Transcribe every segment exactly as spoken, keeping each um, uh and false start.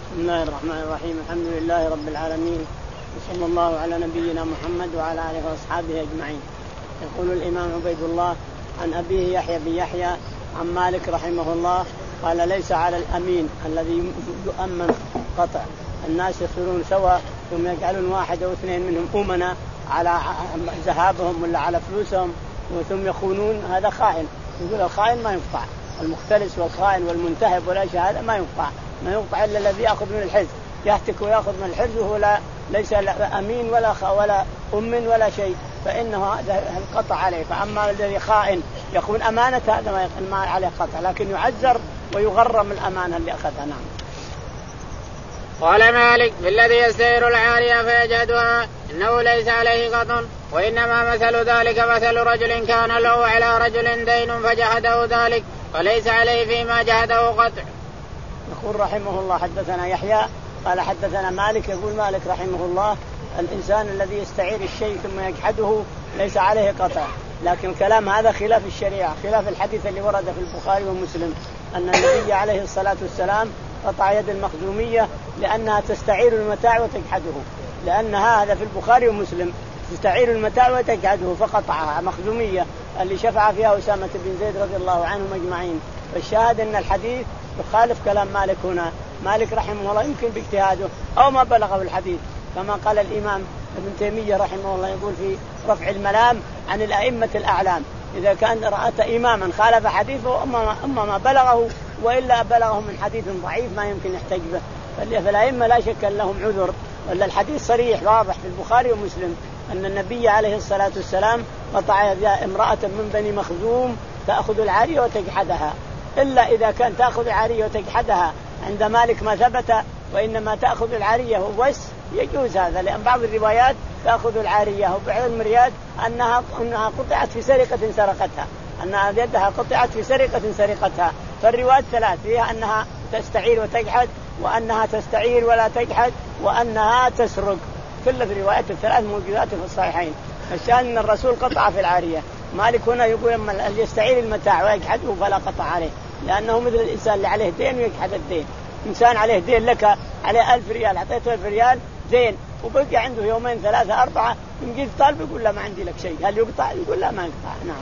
بسم الله الرحمن الرحيم. الحمد لله رب العالمين، وصلى الله على نبينا محمد وعلى آله وأصحابه أجمعين. يقول الإمام عبيد الله عن أبيه يحيى بن يحيى عن مالك رحمه الله قال: ليس على الأمين الذي يؤمن قطع الناس يصيرون سوا ثم يجعلون واحد أو اثنين منهم أمنا على ذهابهم ولا على فلوسهم ثم يخونون، هذا خائن. يقول الخائن ما ينفع، المختلس والخائن والمنتهب ولا شيء هذا ما ينفع، ما ينفع إلا الذي يأخذ من الحرز، يهتك ويأخذ من الحرز وهو لا ليس أمين ولا خ ولا أم ولا شيء، فإنه هذا القطع عليه. فأما الذي خائن يخون أمانة هذا ما عليه قطع، لكن يعذر ويغرم الأمانة اللي أخذها. نعم. قال مالك: بالذي يستعير العارية فيجهدها إنه ليس عليه قطع، وإنما مثل ذلك مثل رجل كان له على رجل دين فجهده ذلك فليس عليه فيما جهده قطع. يقول رحمه الله: حدثنا يحيى قال حدثنا مالك. يقول مالك رحمه الله: الإنسان الذي يستعير الشيء ثم يجحده ليس عليه قطع، لكن الكلام هذا خلاف الشريعة، خلاف الحديث اللي ورد في البخاري ومسلم أن النبي عليه الصلاة والسلام قطع يد المخزومية لأنها تستعير المتاع وتجحده، لأنها هذا في البخاري ومسلم تستعير المتاع وتجحده فقطعها مخزومية اللي شفع فيها أسامة بن زيد رضي الله عنهم أجمعين. فالشاهد أن الحديث يخالف كلام مالك هنا. مالك رحمه الله يمكن باجتهاده أو ما بلغه الحديث، كما قال الإمام ابن تيمية رحمه الله يقول في رفع الملام عن الأئمة الأعلام: إذا كان رأت إماما خالف حديثه أما ما بلغه وإلا بلغه من حديث ضعيف ما يمكن يحتج به، فالأئمة لا شك لهم عذر. ولا الحديث صريح واضح في البخاري ومسلم أن النبي عليه الصلاة والسلام قطع امرأة من بني مخزوم تأخذ العارية وتجحدها، إلا إذا كان تأخذ العارية وتجحدها عند مالك ما ثبت، وإنما تأخذ العارية وبس يجوز هذا، لأن بعض الروايات تأخذ العارية وبعض المريات أنها أنها قطعت في سرقة سرقتها، أنها يدها قطعت في سرقة سرقتها. فالروايات ثلاث فيها أنها تستعير وتجحد، وأنها تستعير ولا تجحد، وأنها تسرق، كل الروايات الثلاث موجودات في الصحيحين. الشأن أن الرسول قطع في العارية. مالك هنا يقول أما يستعير المتاع ويجحده فلا قطع عليه، لأنه مثل الإنسان اللي عليه دين ويجحد الدين. إنسان عليه دين لك عليه ألف ريال أعطيته ألف ريال دين وبقي عنده يومين ثلاثة أربعة يجي طالب يقول لا ما عندي لك شيء، هل يقطع؟ يقول لا ما يقطع. نعم.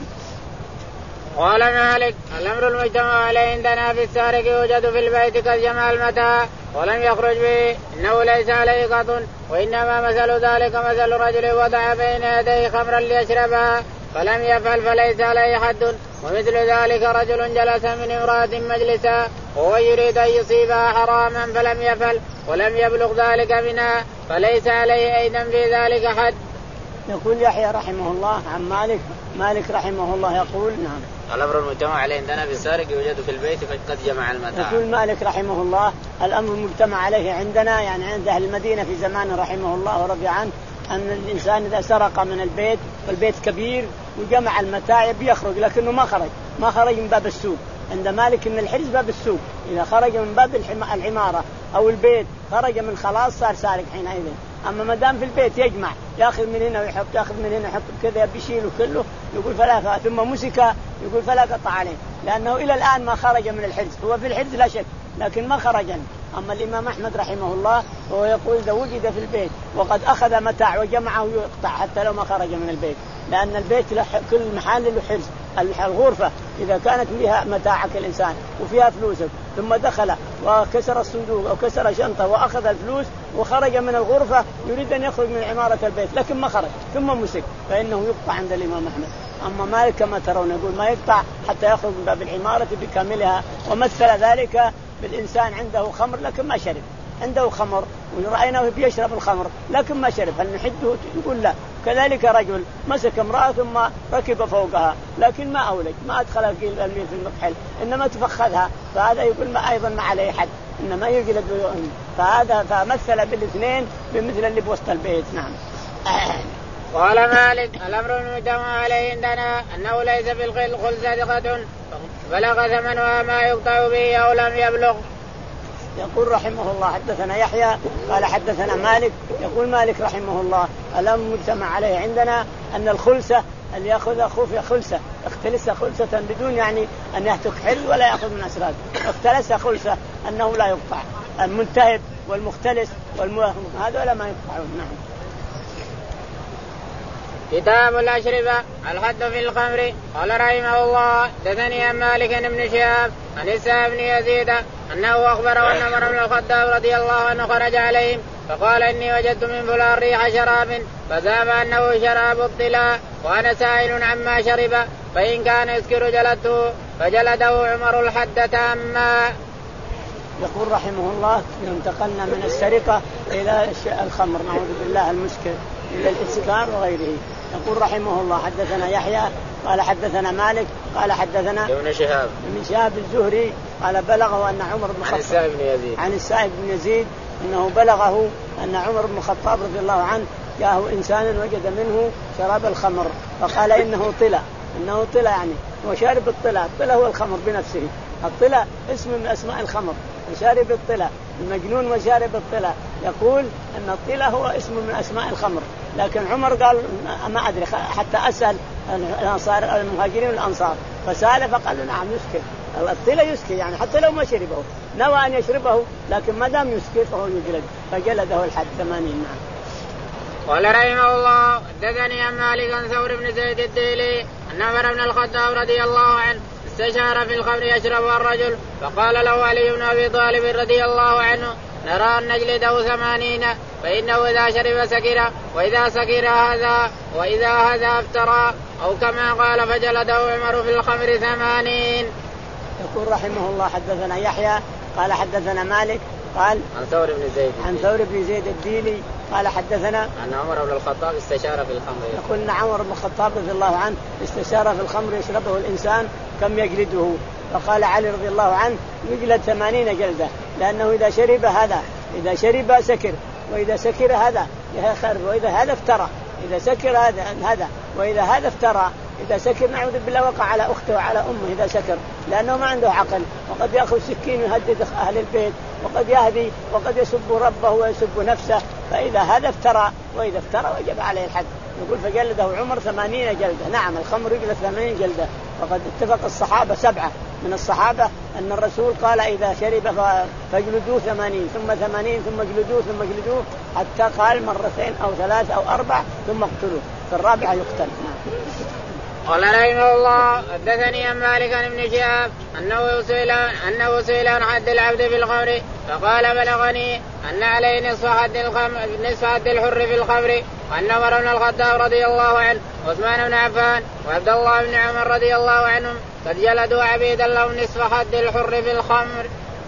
قال مالك: الأمر المجتمع عليه عندنا في السارق يوجد في البيت كالجمع المتاع ولم يخرج به إنه ليس عليه قط، وإنما مثل ذلك مثل رجل وضع بين يديه خمرا ليشربها فلم يفعل فليس عليه حد، ومثل ذلك رجل جلس من امرأة مجلسا وهو يريد أن يصيبها حراما فلم يفعل ولم يبلغ ذلك منها فليس عليه أيضا في ذلك حد. يقول يحيى رحمه الله عن مالك مالك رحمه الله يقول: نعم. الأمر المجتمع عليه عندنا في السارق يوجد في البيت قد جمع المتاع. يقول مالك رحمه الله: الأمر المجتمع عليه عندنا يعني عند أهل المدينة في زمان رحمه الله ورضي عنه أن الإنسان إذا سرق من البيت والبيت كبير وجمع المتاع بيخرج لكنه ما خرج ما خرج من باب السوق. عند مالك إن الحرز باب السوق، إذا خرج من باب العمارة أو البيت خرج من خلاص صار سارق حينئذ. أما ما دام في البيت يجمع يأخذ من هنا ويحط يأخذ من هنا يحط كذا بيشيله كله يقول فلا، ثم مسك يقول فلا قطع عليه، لأنه إلى الآن ما خرج من الحرز. هو في الحرز لا شك لكن ما خرج. أما الإمام أحمد رحمه الله هو يقول إذا وجد في البيت وقد أخذ متاع وجمعه يقطع حتى لو ما خرج من البيت، لأن البيت له كل محل له حرز. الغرفة إذا كانت فيها متاعك الإنسان وفيها فلوسك ثم دخل وكسر الصندوق أو كسر شنطة وأخذ الفلوس وخرج من الغرفة يريد أن يخرج من عمارة البيت لكن ما خرج ثم مسك فإنه يقطع عند الإمام أحمد. أما مالك كما ترون يقول ما يقطع حتى يخرج من باب العمارة بكاملها. ومثل ذلك بالإنسان عنده خمر لكن ما شرب، عنده خمر ورأيناه بيشرب الخمر لكن ما شرب، هل نحده؟ يقول لا. كذلك رجل مسك امرأة ثم ركب فوقها لكن ما أولج ما أدخل الميل في المكحل إنما تفخذها، فهذا يقول ما أيضا ما عليه حد إنما يجلد. فهذا فمثل بالاثنين بمثل اللي بوسط البيت. نعم. قال مالك: الأمر المجتمع عليه عندنا أنه ليس في الخلصة قطع بلغ ثمنها ما يقطع به أو لم يبلغ. يقول رحمه الله: حدثنا يحيى قال حدثنا مالك. يقول مالك رحمه الله: الأمر المجتمع عليه عندنا أن الخلصة اللي يأخذ خفية خلصة اختلس خلصة بدون يعني أن يهتك حل ولا يأخذ من أسراد، اختلس خلصة أنه لا يقطع. المنتهب والمختلس والمهم هذول ما يقطعون. نعم. كتاب الأشربة. الحد في الخمر. قال رحمه الله دثني عن مالك بن شهاب عن السائب بن يزيد أنه أخبره أن عمر بن الخطاب رضي الله عنه خرج عليهم فقال إني وجدت من فلان ريح شراب فزعم أنه شراب الطلاء وأنا سائل عما شرب فإن كان يسكر جلدته فجلده عمر الحد تاما. يقول رحمه الله انتقلنا من السرقة إلى الخمر نعوذ بالله المسكر إلى الإسكار وغيره. يقول رحمه الله حدثنا يحيى قال حدثنا مالك قال حدثنا ابن شهاب ابن شهاب الزهري قال بلغه أن عمر بن الخطاب عن السائب بن يزيد عن السائب بن يزيد أنه بلغه أن عمر بن الخطاب رضي الله عنه جاءه إنسان وجد منه شراب الخمر فقال إنه طلع إنه طلع يعني وشارب الطلع. الطلع هو الخمر بنفسه. الطلع اسم من أسماء الخمر وشارب الطلع المجنون وشارب الطلع. يقول أن الطلع هو اسم من أسماء الخمر لكن عمر قال ما أدري حتى أسأل الأنصار المهاجرين والأنصار فسأل فقال نعم يسكر. الطلع يسكر يعني حتى لو ما شربه نوى أن يشربه لكن ما دام يسكر فهو يجلد فجلده الحد ثمانين. نعم. قال رحمه الله دثني عن مالك عن ثور بن زيد الديلي أن عمر بن الخطاب رضي الله عنه استشار في الخمر يشربها الرجل فقال له علي بن أبي طالب رضي الله عنه نرى أن نجلده ثمانين فإنه إذا شرب سكر وإذا سكر هذا وإذا هذا افترى أو كما قال فجلده عمر في الخمر ثمانين. يقول رحمه الله حدثنا يحيى قال حدثنا مالك قال عن ثور بن زيد عن ثور بن زيد الديلي قال حدثنا أن عمر بن الخطاب استشار في الخمر. يقول أن عمر بن الخطاب رضي الله عنه استشار في الخمر يشربه الإنسان كم يجلده فقال علي رضي الله عنه يجلد ثمانين جلدة لأنه إذا شرب هذا إذا شرب سكر وإذا سكر هذا يخرب وإذا هذا افترى إذا سكر هذا هذا وإذا هذا افترى إذا سكر نعوذ بالله وقع على أخته وعلى أمه إذا سكر لأنه ما عنده عقل وقد يأخذ سكين يهدد أهل البيت وقد يهدي وقد يسب ربه ويسب نفسه فإذا هذا افترى وإذا افترى وجب عليه الحد. يقول فجلده عمر ثمانين جلدة. نعم الخمر يجلد ثمانين جلدة وقد اتفق الصحابة سبعة من الصحابة أن الرسول قال إذا شرب فاجلدوه ثمانين ثم ثمانين ثم اجلدوه ثم اجلدوه حتى قال مرتين أو ثلاث أو أربع ثم اقتلوه في الرابعة يقتل. نعم. قال رحمه الله حدثني عن مالك عن ابن شهاب أنه سئل أنه سئل عن حد العبد في الخمر فقال بلغني أن عليه نصف حد الخمر نصف حد الحر في الخمر وأن عمر بن الخطاب رضي الله عنه وعثمان بن عفان وعبد الله بن عمر رضي الله عنهم قد جلدوا عبيدا لهم نصف حد الحر في الخمر.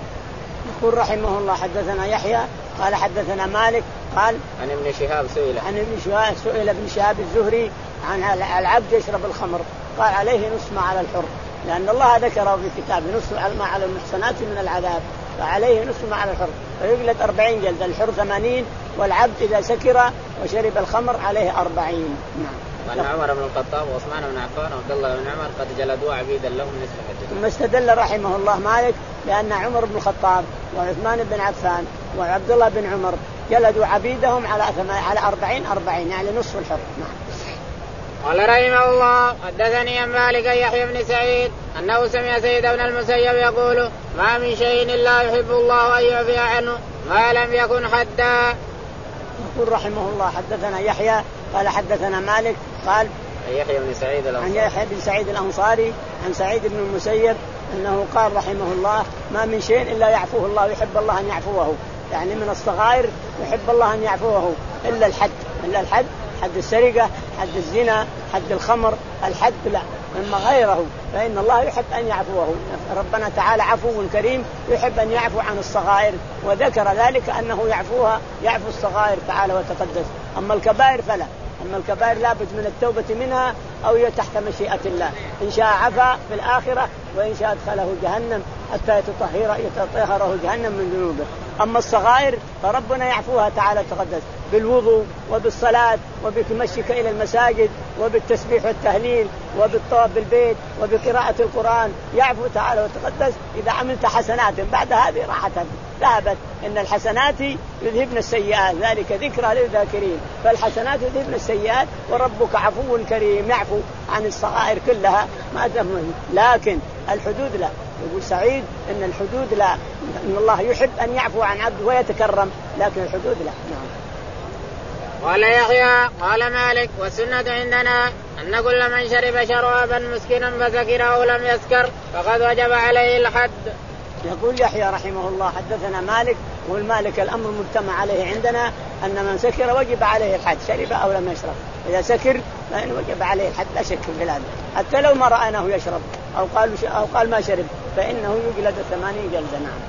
يقول رحمه الله حدثنا يحيى قال حدثنا مالك قال عن ابن شهاب سئل عن ابن شهاب سئل ابن شهاب الزهري عن العبد يشرب الخمر قال عليه نصف ما على الحر لأن الله ذكره في كتابه نصف ما على المحصنات من العذاب فعليه نصف ما على الحر فيجلد أربعين جلد الحر ثمانين والعبد إذا سكر وشرب الخمر عليه أربعين. نعم. وأن عمر بن الخطاب وعثمان بن عفان وعبد الله بن عمر قد جلدوا عبيدا لهم نصف حد. ثم استدل رحمه الله مالك لأن عمر بن الخطاب وعثمان بن عفان وعبد الله بن عمر جلدوا عبيدهم على على أربعين أربعين يعني نصف الحر. نعم. قال رحمه الله حدثني عن مالك يحيى بن سعيد أنه سمع سيد بن المسيب يقول ما من شيء إلا يحب الله أن يعفي عنه ما لم يكن حدا. يقول رحمه الله حدثنا يحيى قال حدثنا مالك قال يحيى بن سعيد الأنصاري عن يحيى بن سعيد الأنصاري عن سعيد بن المسيب أنه قال رحمه الله ما من شيء إلا يعفوه الله يحب الله أن يعفوه يعني من الصغائر يحب الله أن يعفوه إلا الحد إلا الحد حد السرقة حد الزنا حد الخمر الحد لا أما غيره فإن الله يحب أن يعفوه. ربنا تعالى عفو كريم يحب أن يعفو عن الصغائر وذكر ذلك أنه يعفوها يعفو الصغائر تعالى وتقدس. أما الكبائر فلا أما الكبائر لابد من التوبة منها أو هي تحت مشيئة الله إن شاء عفا في الآخرة وإن شاء أدخله جهنم حتى يتطهر يتطهره جهنم من ذنوبه. أما الصغائر فربنا يعفوها تعالى وتقدس بالوضوء وبالصلاة وبمشيك إلى المساجد وبالتسبيح والتهليل وبالطواف بالبيت وبقراءة القرآن يعفو تعالى وتقدس إذا عملت حسنات بعد هذه راحة ذهبت إن الحسنات يذهبن السيئات ذلك ذكرى للذاكرين فالحسنات يذهبن السيئات وربك عفو كريم يعفو عن الصغائر كلها ما تهمل لكن الحدود لا يقول سعيد إن الحدود لا، إن الله يحب أن يعفو عن عبده ويتكرم، لكن الحدود لا. نعم. قال يحيى قال مالك والسنة عندنا أن كل من شرب شرابا مسكنا فسكر أو لم يسكر فقد وجب عليه الحد. يقول يحيى رحمه الله حدثنا مالك، والمالك الأمر مجتمع عليه عندنا أن من سكر وجب عليه الحد، شرب أو لم يشرب، إذا سكر فإن وجب عليه الحد لا شك في هذا، حتى لو ما رأيناه يشرب أو قال أو قال ما شرب فإنه يجلد ثمانين جلدة. نعم.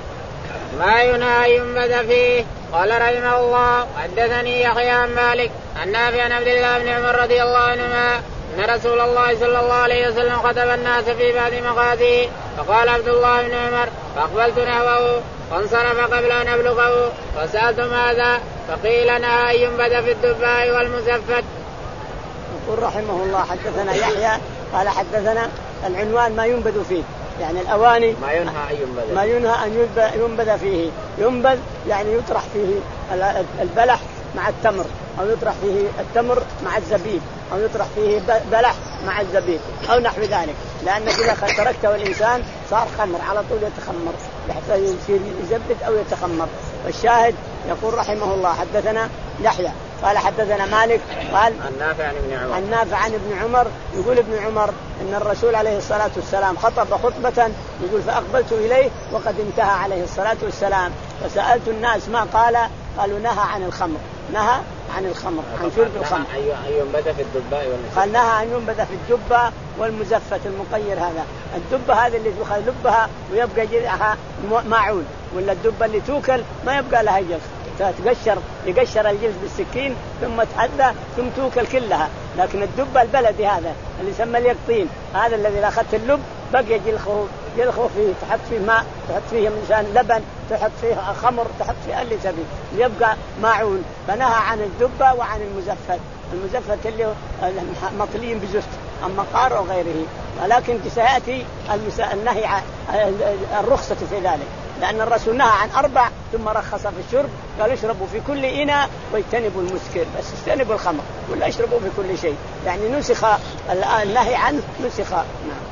ما ينهى ينبذ فيه. قال رحمه الله حدثني يحيى عن مالك عن نافع عن عبد الله بن عمر رضي الله عنهما أن رسول الله صلى الله عليه وسلم خطب الناس في بعض مغازيه فقال عبد الله بن عمر فأقبلت نحوه فانصرف قبل أن أبلغه فسألت ماذا فقيل نهى أن ينبذ في الدباء والمزفت. يقول رحمه الله حدثنا يحيى قال حدثنا العنوان ما ينبذ فيه، يعني الأواني ما ينهى أن ينبذ ما ينهى أن ينبذ فيه. ينبذ يعني يطرح فيه البلح مع التمر، أو يطرح فيه التمر مع الزبيب، أو يطرح فيه بلح مع الزبيب أو نحو ذلك، لأنك إذا تركته الإنسان صار خمر على طول يتخمر، يحتاج يصير يزبد أو يتخمر. والشاهد يقول رحمه الله حدثنا يحيى قال حدثنا مالك قال عن نافع عن ابن عمر عن نافع عن ابن عمر يقول ابن عمر إن الرسول عليه الصلاة والسلام خطب خطبة يقول فأقبلت إليه وقد انتهى عليه الصلاة والسلام فسألت الناس ما قال، قالوا نهى عن الخمر، نهى عن الخمر عن شرب الخمر، أن ينبذ في الدباء والمزفت. قال نهى أن ينبذ في الدبة والمزفت المقير. هذا الدبة هذا اللي يخلي لبها ويبقى جذعها معون، ولا الدبة اللي توكل ما يبقى لها جلد، تقشر يقشر الجلد بالسكين ثم تحدى ثم توكل كلها. لكن الدبة البلدي هذا اللي يسمى اليقطين هذا الذي إذا أخذت اللب بقي جلخه جلخه فيه، تحط فيه ماء، تحط فيه مثلا لبن، تحط فيه خمر، تحط فيه اللي تبي يبقى معون. فنهى عن الدبة وعن المزفت. المزفت اللي مطلين بزفت أما قار أو غيره، ولكن سيأتي النهي الرخصة في ذلك، لأن الرسول نهى عن أربع ثم رخص في الشرب، قال اشربوا في كل إناء واجتنبوا المسكر، بس اجتنبوا الخمر ولا اشربوا في كل شيء، يعني نسخ النهي عنه نسخ. نعم.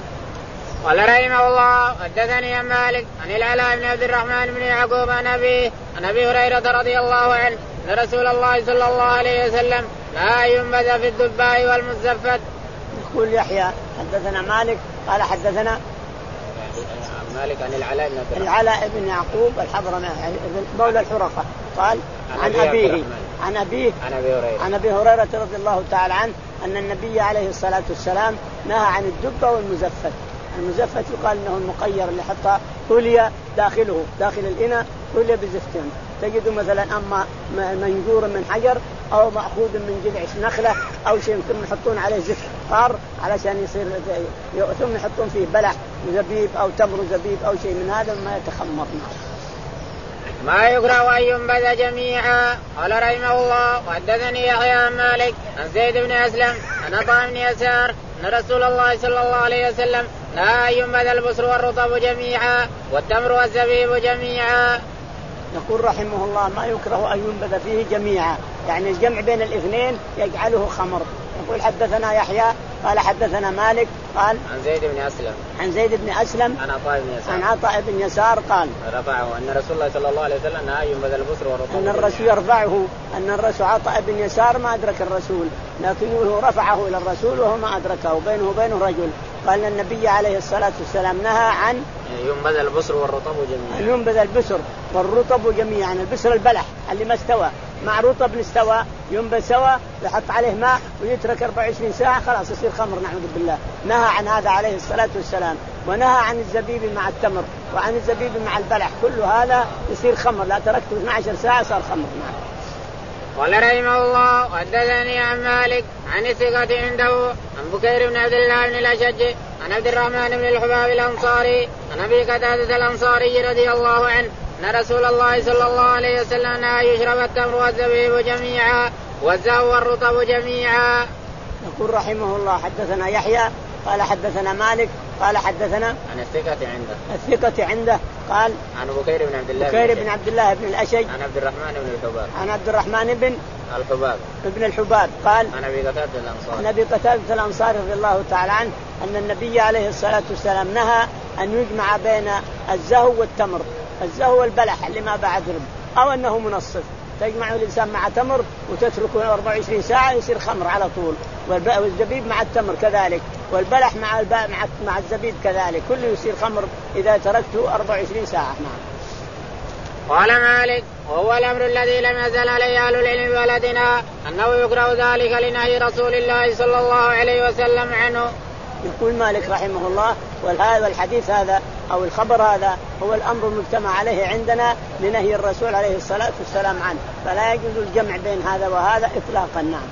قال رحمه الله حدثني عن مالك عن العلاء بن عبد الرحمن بن يعقوب عن أبيه عن أبي هريرة رضي الله عنه أن رسول الله صلى الله عليه وسلم لا ينبذ في الدباء والمزفت. يقول يحيى حدثنا مالك قال حدثنا مالك عن العلاء بن عبد العلاء بن يعقوب الحضرمي مولى الحرقة قال عن أبيه عن أبيه عن أبي هريرة عن أبي هريرة رضي الله تعالى عنه أن النبي عليه الصلاة والسلام نهى عن الدبة والمزفت. المزفت يقال انه المقير اللي حتى طولي داخله داخل الاناء طولي بزفتين، تجد مثلا اما منجور من حجر او ماخوذ من جذع نخله او شيء ثم يحطون عليه زفت قار علشان يصير، ثم يحطون فيه بلح زبيب او تمر زبيب او شيء من هذا ما يتخمر. ما يكره أن ينبذ جميعا. قال رحمه الله وحدثني يحيى عن مالك عن زيد بن أسلم عن عطاء بن يسار أن رسول الله صلى الله عليه وسلم لا ينبذ البصر والرطب جميعا والتمر والزبيب جميعا. يقول رحمه الله ما يكره أن ينبذ فيه جميعا، يعني الجمع بين الاثنين يجعله خمر. يقول حدثنا يحيى قال حدثنا مالك قال عن زيد بن أسلم عن زيد بن أسلم عن عطاء بن يسار عن عطاء بن يسار قال رفعه أن رسول الله صلى الله عليه وسلم لا ينبذ البصر والرطب، أن الرسول يرفعه أن الرسول عطاء بن يسار ما أدرك الرسول لكنه رفعه إلى الرسول وهو ما أدركه، بينه وبينه رجل. قال النبي عليه الصلاة والسلام نهى عن ينبذ البصر والرطب جميعا، ينبذ البصر والرطب جميعا. البصر البلح اللي ما استوى مع رطب استوى ينبذ سوا يحط عليه ماء ويترك أربعة وعشرين ساعة خلاص يصير خمر نعوذ بالله. نهى عن هذا عليه الصلاة والسلام. ونهى عن الزبيب مع التمر وعن الزبيب مع البلح، كل هذا يصير خمر، لا تركته اثنتي عشرة ساعة صار خمر. نعم. قال رحمه الله وحدثني عن مالك عن الثقة عنده عن بكير بن عبد الله بن الأشج عن عبد الرحمن بن الحباب الأنصاري عن أبي قتادة الأنصاري رضي الله عنه أن رسول الله صلى الله عليه وسلم نهى يشرب التمر والزبيب جميعا والزهو والرطب جميعا. يقول رحمه الله حدثنا يحيى قال حدثنا مالك قال حدثنا عن الثقة عنده الثقة عنده قال عن بكير بن عبد الله بكير بن عبد الله بن الأشج عن عبد الرحمن بن الحباب عن عبد الرحمن بن الحباب ابن الحباب قال عن أبي قتادة الأنصاري عن أبي قتادة الأنصاري رضي الله تعالى عنه أن النبي عليه الصلاة والسلام نهى أن يجمع بين الزهو والتمر، الزهو والبلح اللي ما بعد رب، أو أنه منصف، تجمع الإنسان مع تمر وتتركه أربعة وعشرين ساعة يصير خمر على طول، والزبيب مع التمر كذلك، والبلح مع مع مع الزبيب كذلك، كله يصير خمر إذا تركته أربعة وعشرين ساعة. نعم. قال مالك وهو الأمر الذي لم يزل عليه أهل العلم بلدنا أنه يكره ذلك لنهي رسول الله صلى الله عليه وسلم عنه. يقول مالك رحمه الله والهذا الحديث هذا أو الخبر هذا هو الأمر المجتمع عليه عندنا لنهي الرسول عليه الصلاة والسلام عنه، فلا يجوز الجمع بين هذا وهذا إطلاقا. نعم.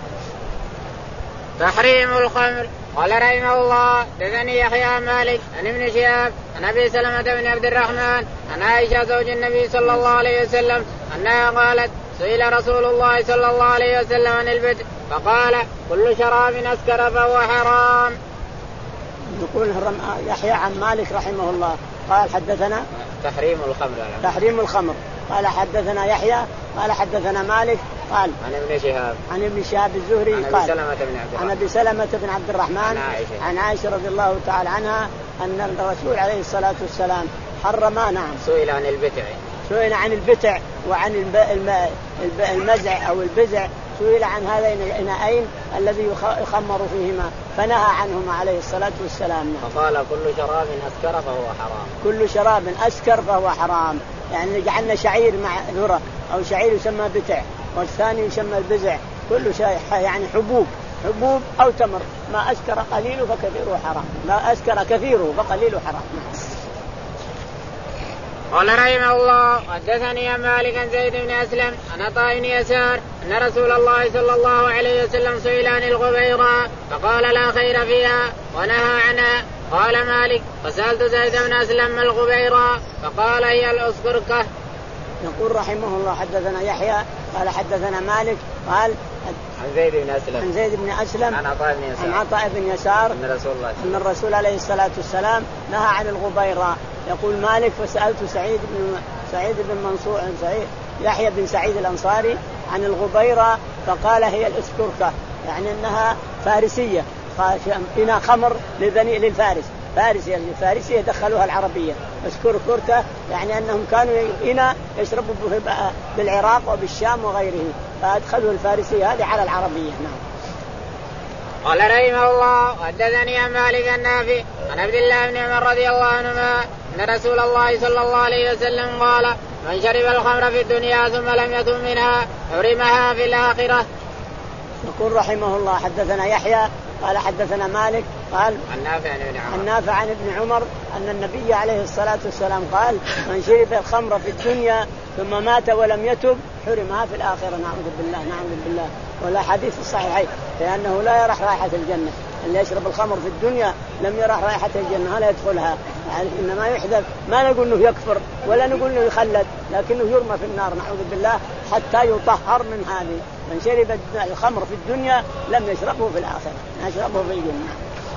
تحريم الخمر. قال رحمه الله حدثني يحيى مالك عن ابن شهاب عن ابي سلمة بن عبد الرحمن عن عائشة زوج النبي صلى الله عليه وسلم انها قالت سئل رسول الله صلى الله عليه وسلم عن البدع فقال كل شراب اسكر فهو حرام. يقول يحيى عن مالك رحمه الله قال حدثنا تحريم الخمر تحريم الخمر قال حدثنا يحيى قال حدثنا مالك قال عن ابن شهاب عن ابن شهاب الزهري عن قال سلمة بن عبد عن ابي سلمة بن عبد الرحمن عن عائشة, عن عائشة رضي الله تعالى عنها ان الرسول عليه الصلاة والسلام حرم. نعم. سئل عن البتع سئل عن البتع وعن المزع او البزع، سئل عن هذين الإناءين الذي يخمر فيهما فنهى عنهما عليه الصلاة والسلام. فقال كل شراب أسكر فهو حرام. كل شراب أسكر فهو حرام، يعني جعلنا شعير مع ذرة أو شعير يسمى بتع والثاني يسمى البزع، كل شيء يعني حبوب حبوب أو تمر، ما أسكر قليله فكثيره حرام، ما أسكر كثيره فقليله حرام. قال رحمه الله حدثني مالك عن زيد بن أسلم عن عطاء بن يسار أن رسول الله صلى الله عليه وسلم سئل عن الغبيرة فقال لا خير فيها ونهى عنها. قال مالك فسألت زيد بن أسلم ما الغبيرة فقال هي الأسكركة. يقول رحمه الله حدثنا يحيى قال حدثنا مالك قال عن زيد بن أسلم عن زيد بن أسلم عن عطاء بن يسار, عن عطاء بن يسار أن الرسول الله أن الرسول عليه الصلاة والسلام نهى عن الغبيرة. يقول مالك فسألت سعيد بن سعيد بن منصور عن سعيد يحيى بن سعيد الأنصاري عن الغبيرة فقال هي الأسكركة، يعني أنها فارسية، إنها خمر لبني للفارس، فارسية الفارسية دخلوها العربية. أسكركة يعني أنهم كانوا إنا يشربوا بالعراق وبالشام وغيره، فأدخلوا الفارسية هذه على العربية. نعم. قال رحمه الله حدثني عن مالك النافع عن عبد الله بن عمر رضي الله عنهما أن رسول الله صلى الله عليه وسلم قال من شرب الخمر في الدنيا ثم لم يتم منها حرمها في الآخرة. يقول رحمه الله حدثنا يحيى قال حدثنا مالك قال عن نافع عن ابن عمر عن نافع عن ابن عمر أن النبي عليه الصلاة والسلام قال من شرب الخمر في الدنيا ثم مات ولم يتب حرمها في الآخرة. نعوذ بالله نعوذ بالله. ولا حديث الصحيحين لأنه لا يرح رائحة الجنة، اللي يشرب الخمر في الدنيا لم يرح رائحة الجنة ولا يدخلها، يعني إنما يحدث، ما نقول إنه يكفر ولا نقول إنه يخلد، لكنه يرمى في النار نعوذ بالله حتى يطهر من هذه. من شرب الخمر في الدنيا لم يشربه في الآخرة، يشربه في الجنة.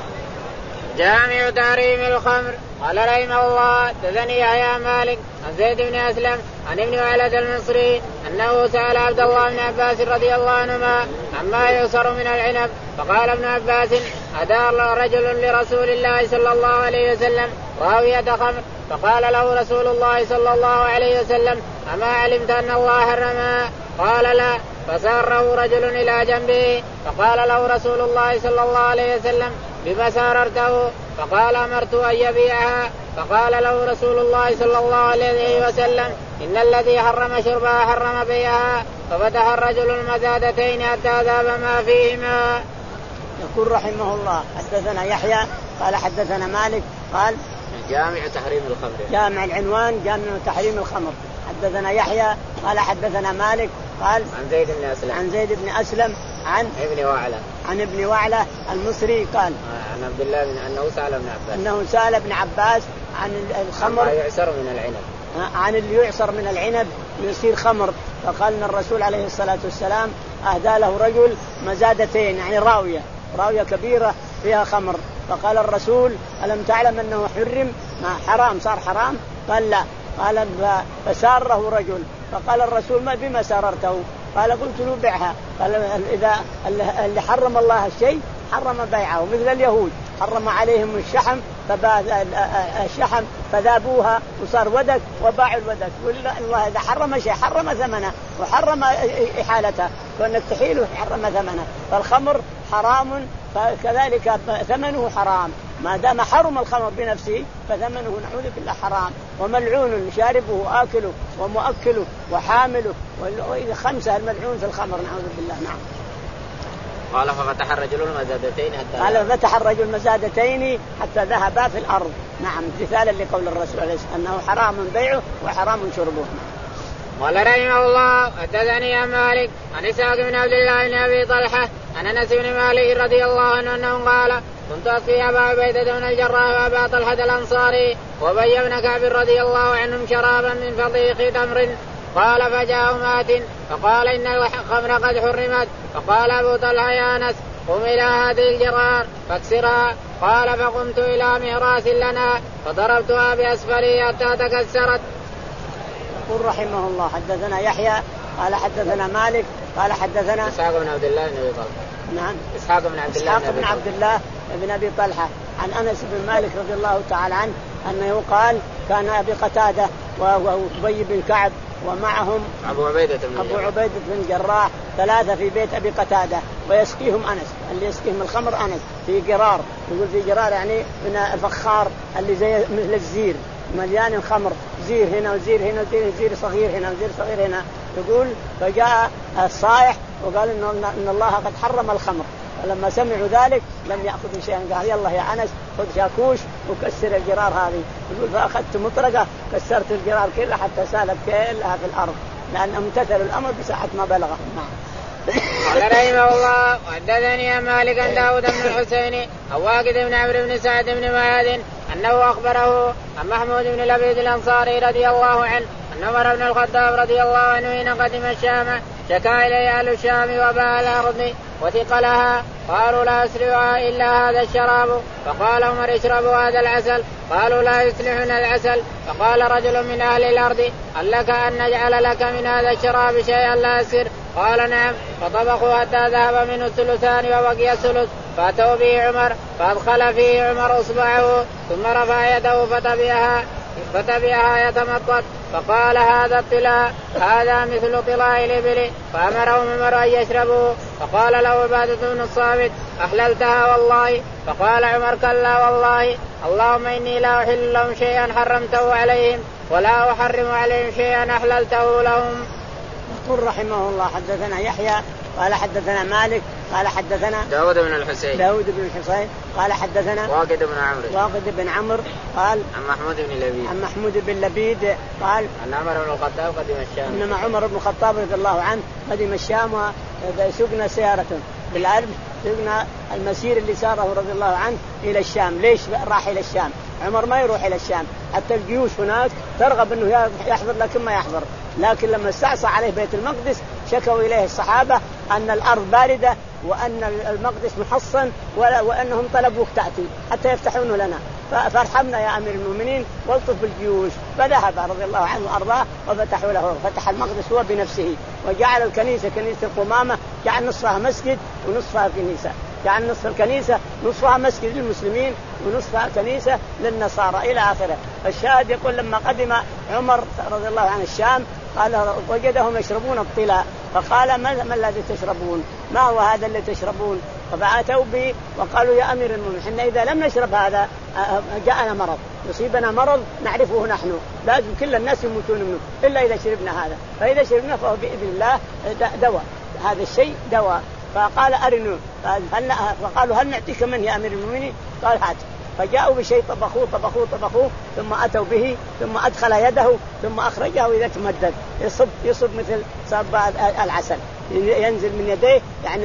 جامع تحريم الخمر. قال رحمه الله حدثني يحيى مالك عن زيد بن أسلم عن ابن وعلة المصري أنه سأل عبد الله بن عباس رضي الله عنهما عما يؤثر من العنب فقال ابن عباس أدار رجل لرسول الله صلى الله عليه وسلم راوية خمر فقال له رسول الله صلى الله عليه وسلم أما علمت أن الله حرمها؟ قال لا. فساره رجل إلى جنبه فقال له رسول الله صلى الله عليه وسلم بما ساررته؟ فقال أمرت أن يبيعها. فقال له رسول الله صلى الله عليه وسلم إن الذي حرم شربها حرم بيعها. ففتح الرجل المزادتين حتى ذاب ما فيهما. يقول رحمه الله حدثنا يحيى قال حدثنا مالك قال جامع تحريم الخمر، جامع العنوان جامع تحريم الخمر. حدثنا يحيى قال حدثنا مالك قال عن زيد بن أسلم عن زيد بن أسلم عن ابن وعلة عن ابن وعلة المصري قال عن عبد الله بن أنه سأل ابن عباس أنه سأل ابن عباس عن الخمر ما يعصر من العنب، عن اللي يعصر من العنب يصير خمر. فقال ان الرسول عليه الصلاة والسلام أهدى له رجل مزادتين، يعني راوية راوية كبيرة فيها خمر. فقال الرسول ألم تعلم أنه حرم؟ ما حرام صار حرام؟ قال لا. قال فساره رجل فقال الرسول ما بما ساررته؟ قال قلت له بيعها. قال إذا اللي حرم الله الشيء حرم بيعه، مثل اليهود حرم عليهم الشحم الشحم فذابوها وصار ودك وباعوا الودك. والله إذا حرم شيء حرم ثمنه وحرم إحالته، وأنك تحيله حرم ثمنه. فالخمر حرام فكذلك ثمنه حرام، ما دام حرم الخمر بنفسه فثمنه نعوذ بالله حرام، وملعون شاربه آكله ومؤكله وحامله، وإذا خمسة الملعون في الخمر نعوذ بالله. نعم. قال ففتح الرجل المزادتين حتى قال فتح الرجل المزادتين حتى ذهبا في الأرض. نعم، امتثالا لقول الرسول عليه الصلاة والسلام أنه حرام بيعه وحرام شربه. قال رحمه الله حدثني عن مالك عن إسحاق بن عبد الله بن أبي طلحة عن أنس بن مالك رضي الله عنه أنه قال كنت أسقي أبا عبيدة بن الجراح وأبا طلحة الأنصاري وأبي بن كعب رضي الله عنهم شرابا من فضيق تمر. قال فجاء مات فقال إن الخمر قد حرمت. فقال أبو طلحة يا أنس قم إلى هذه الجرار فاكسرها. قال فقمت إلى مهراس لنا فضربتها بأسفلها حتى تكسرت. يقول رحمه الله حدثنا يحيى قال حدثنا مالك قال حدثنا إسحاق بن عبد الله بن أبي طلحة. نعم، إسحاق بن عبد الله إسحاق بن عبد الله بن أبي طلحة عن أنس بن مالك رضي الله تعالى عنه أنه قال كان أبي قتادة وأبي بن كعب ومعهم أبو عبيدة بن أبو عبيدة بن جراح ثلاثة في بيت أبي قتادة ويسقيهم أنس، اللي يسقيهم الخمر أنس في جرار. يقول في جرار يعني من الفخار اللي زي مثل الزير مليان الخمر، زير هنا وزير هنا وزير زير صغير هنا وزير صغير هنا. يقول فجاء الصائح وقال إن الله قد حرم الخمر، فلما سمعوا ذلك لم يأخذوا شيئا. قال يلا يا أنس خذ شاكوش وكسر الجرار هذه. يقول فأخذت مطرقة كسرت الجرار كلها حتى سالت كلها في الأرض، لأن امتثلوا الأمر بساعة ما بلغه. قال رحمه الله وحدثني مالك عن داود بن الحسين أو واقد بن عمرو بن سعد بن معاذ أنه أخبره عن محمود بن لبيد الأنصاري رضي الله عنه أن عمر بن الخطاب رضي الله عنه حين قدم الشام شكا إليه أهل الشام وباء الأرض وثقلها، قالوا لا يسرعها إلا هذا الشراب. فقال عمر اشربوا هذا العسل. قالوا لا يصلحنا العسل. فقال رجل من أهل الأرض هل لك أن نجعل لك من هذا الشراب شيئا لا يسر؟ قال نعم. فطبخوا حتى ذهب منه الثلثان وبقي الثلث، فأتوا به عمر فأدخل فيه عمر أصبعه ثم رفع يده فتبعها فتبعها يتمطط، فقال هذا الطلاء هذا مثل طلاء الإبل. فأمرهم عمر أن يشربوا. فقال له عبادة بن الصامت أحللتها والله؟ فقال عمر كلا والله، اللهم إني لا أحل لهم شيئا حرمته عليهم ولا أحرم عليهم شيئا أحللته لهم. يقول رحمه الله حدثنا يحيى قال حدثنا مالك قال حدثنا داود بن الحسين داود بن الحسين قال حدثنا واقد بن عمرو واقد بن عمرو قال عن محمود بن لبيد عن محمود بن لبيد قال أن عمر بن الخطاب قدم الشام إنما عمر بن الخطاب رضي الله عنه قدم الشام وسقنا سيارة بالعرب، سقنا المسير اللي ساره رضي الله عنه إلى الشام. ليش راح إلى الشام؟ عمر ما يروح إلى الشام، حتى الجيوش هناك ترغب أنه يحضر لكن ما يحضر. لكن لما استعصى عليه بيت المقدس شكوا إليه الصحابة أن الأرض باردة وأن المقدس محصن وأنهم طلبوك تأتي حتى يفتحونه لنا، فارحمنا يا أمير المؤمنين والطف بالجيوش. فذهب رضي الله عنه وأرضاه وفتحوا له، فتح المقدس هو بنفسه وجعل الكنيسة كنيسة القمامة جعل نصفها مسجد ونصفها كنيسة، جعل نصف الكنيسة نصفها مسجد للمسلمين ونصفها كنيسة للنصارى إلى آخره. الشاهد يقول لما قدم عمر رضي الله عنه الشام قال وجدهم يشربون الطلاء، فقال ما الذي تشربون؟ ما هو هذا اللي تشربون؟ فبعثوا به وقالوا يا أمير المؤمنين إحنا إذا لم نشرب هذا جاءنا مرض، يصيبنا مرض نعرفه نحن، لازم كل الناس يموتون منه إلا إذا شربنا هذا، فإذا شربنا فهو بإذن الله دواء، هذا الشيء دواء. فقال أرنوا، فقالوا هل نعطيك من يا أمير المؤمنين؟ قال هات. فجاءوا بشيء طبخوه طبخوه طبخوه ثم أتوا به ثم أدخل يده ثم أخرجه إذا تمدد يصب يصب مثل صب العسل ينزل من يديه، يعني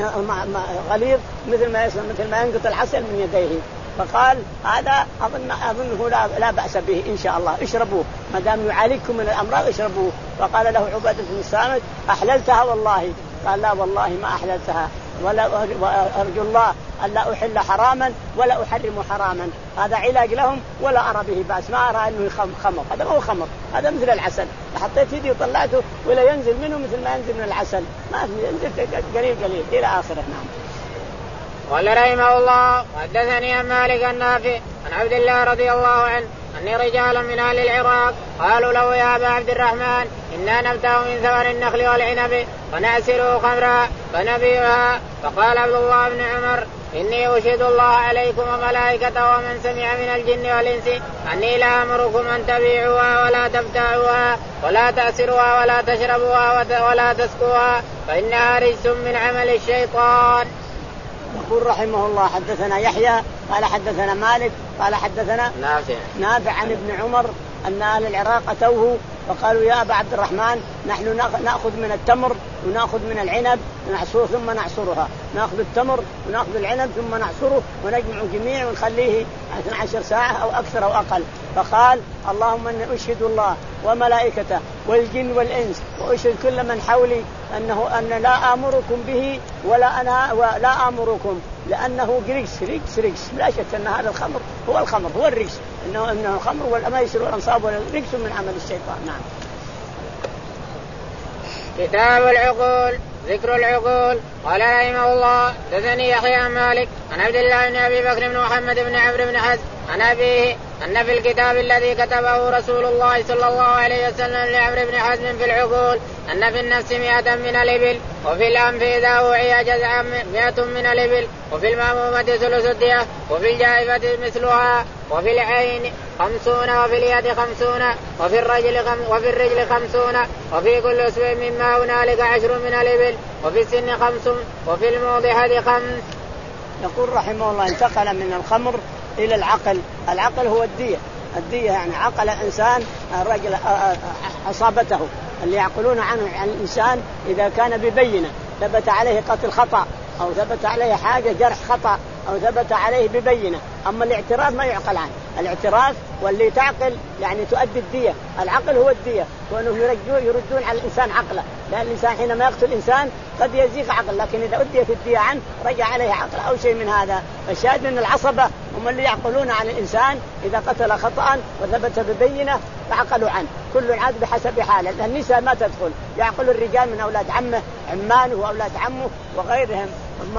غليظ مثل ما يصل مثل ما ينقط العسل من يديه. فقال هذا أظن أظنه لا, لا بأس به إن شاء الله، اشربوه ما دام يعالجكم من الأمراض اشربوه. فقال له عبادة بن الصامت أحللتها والله؟ قال لا والله ما أحللتها، ولا أرجو الله أن لا أحل حراما ولا أحرم حراما، هذا علاج لهم ولا أرى به بأس، ما أرى أنه خمر، هذا ما هو خمر، هذا مثل العسل، حطيت يدي وطلعته ولا ينزل منه مثل ما ينزل من العسل، ما ينزل قليل قليل إلى آخره. نعم. قال رحمه الله حدثني عن مالك النافع عن عبد الله رضي الله عنه أن رجالا من أهل العراق قالوا له يا أبا عبد الرحمن إنا نبتغ من ثمر النخل والعنب فنعسره خمرا فنبيعها. فقال عبد الله بن عمر إني أشهد الله عليكم وملائكته ومن سمع من الجن والإنس أني لا أمركم أن تبيعوها ولا تبتاعوها ولا تأسروها ولا تشربوها ولا تسقوها فإنها رجس من عمل الشيطان. يقول رحمه الله حدثنا يحيى قال حدثنا مالك قال حدثنا نافع نافع عن ابن عمر أن أهل العراق أتوه فقالوا يا أبا عبد الرحمن نحن نأخذ من التمر ونأخذ من العنب ونعصره ثم نعصرها، نأخذ التمر ونأخذ العنب ثم نعصره ونجمع جميع ونخليه اثنتي عشرة ساعة أو أكثر أو أقل. فقال اللهم إني أشهد الله وملائكته والجن والإنس وأشهد كل من حولي أنه أن لا آمركم به ولا أنا ولا آمركم لأنه رجس رجس رجس لا شك أن هذا الخمر هو الخمر هو الرجس إنه إنه الخمر والميسر والأنصاب والرجس من عمل الشيطان. نعم. كتاب العقول ذكر العقول. قال رحمه الله حدثني يحيى عن مالك عن عبد الله بن أبي بكر بن محمد بن عمرو بن حزم عن أبيه أن في الكتاب الذي كتبه رسول الله صلى الله عليه وسلم لعمرو بن حزم في العقول أن في النفس مئة من الإبل وفي الأنف إذا أوعي جزعا مئة من الإبل وفي المأمومة ثلث الدية وفي الجائفة مثلها وفي العين خمسون وفي اليد خمسون وفي الرجل خم وفي الرجل خمسون وفي كل أسبوع مما هنالك عشر من الإبل وفي السن خمس وفي الموضحة خمس. يقول رحمه الله انتقل من الخمر إلى العقل. العقل هو الدية. الدية يعني عقل الإنسان الرجل أصابته اللي يعقلون عنه عن الإنسان إذا كان ببينة ثبت عليه قتل خطأ أو ثبت عليه حاجة جرح خطأ أو ثبت عليه ببينة. أما الاعتراف ما يعقل عنه. الاعتراف واللي تعقل يعني تؤدي الدية. العقل هو الدية وأنهم يرجون يردون على الإنسان عقله لأن الإنسان حينما يقتل الإنسان قد يزيغ عقل لكن إذا أديت الدية عنه رجع عليه عقل أو شيء من هذا. فالشاهد أن العصبة هم اللي يعقلون عن الإنسان إذا قتل خطأ وثبت ببينة فعقلوا عنه. كل عاد بحسب حاله. النساء ما تدخل يعقل الرجال من أولاد عمه عمانه وأولاد عمه وغيرهم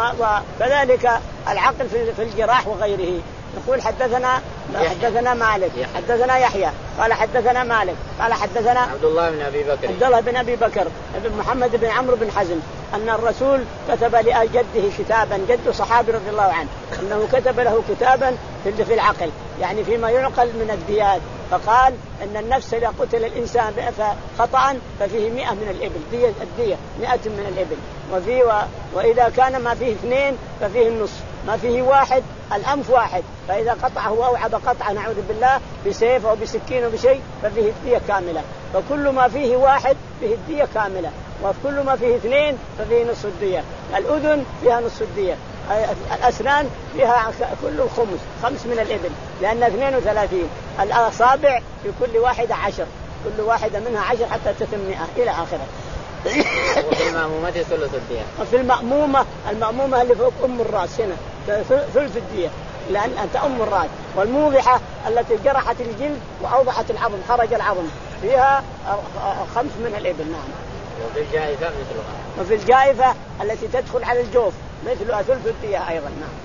وكذلك العقل في الجراح وغيره. يقول حدثنا حدثنا مالك حدثنا يحيى قال حدثنا مالك قال حدثنا عبد الله بن أبي بكر عبد الله بن أبي بكر بن محمد بن عمرو بن حزم أن الرسول كتب لجده كتابا جد صحابي رضي الله عنه أنه كتب له كتابا في العقل يعني فيما يعقل من الديات. فقال أن النفس إذا قتل الإنسان خطأ ففيه مئة من الإبل دية الدية مئة من الإبل وفي و... وإذا كان ما فيه اثنين ففيه النصف ما فيه واحد الأنف واحد فإذا قطعه أوعب قطعة نعوذ بالله بسيف أو بسكين أو بشيء ففيه الدية كاملة. فكل ما فيه واحد فيه الدية كاملة وكل ما فيه اثنين ففيه نصف الدية. الأذن فيها نصف الدية الأسنان فيها كل الخمس خمس من الإبل لأن اثنين وثلاثين. الأصابع في كل واحدة عشر كل واحدة منها عشر حتى تتم مئة إلى آخره. وفي المأمومة ثلث الدية. وفي المأمومة المأمومة اللي فوق أم الرأس هنا ثلث الدية لأن أنت أم الرأس. والموضحة التي جرحت الجلد وأوضحت العظم خرج العظم فيها خمس من الإبل. نعم. وفي الجائفة مثلها. وفي الجائفة التي تدخل على الجوف مثلها ثلث الدية أيضا. نعم.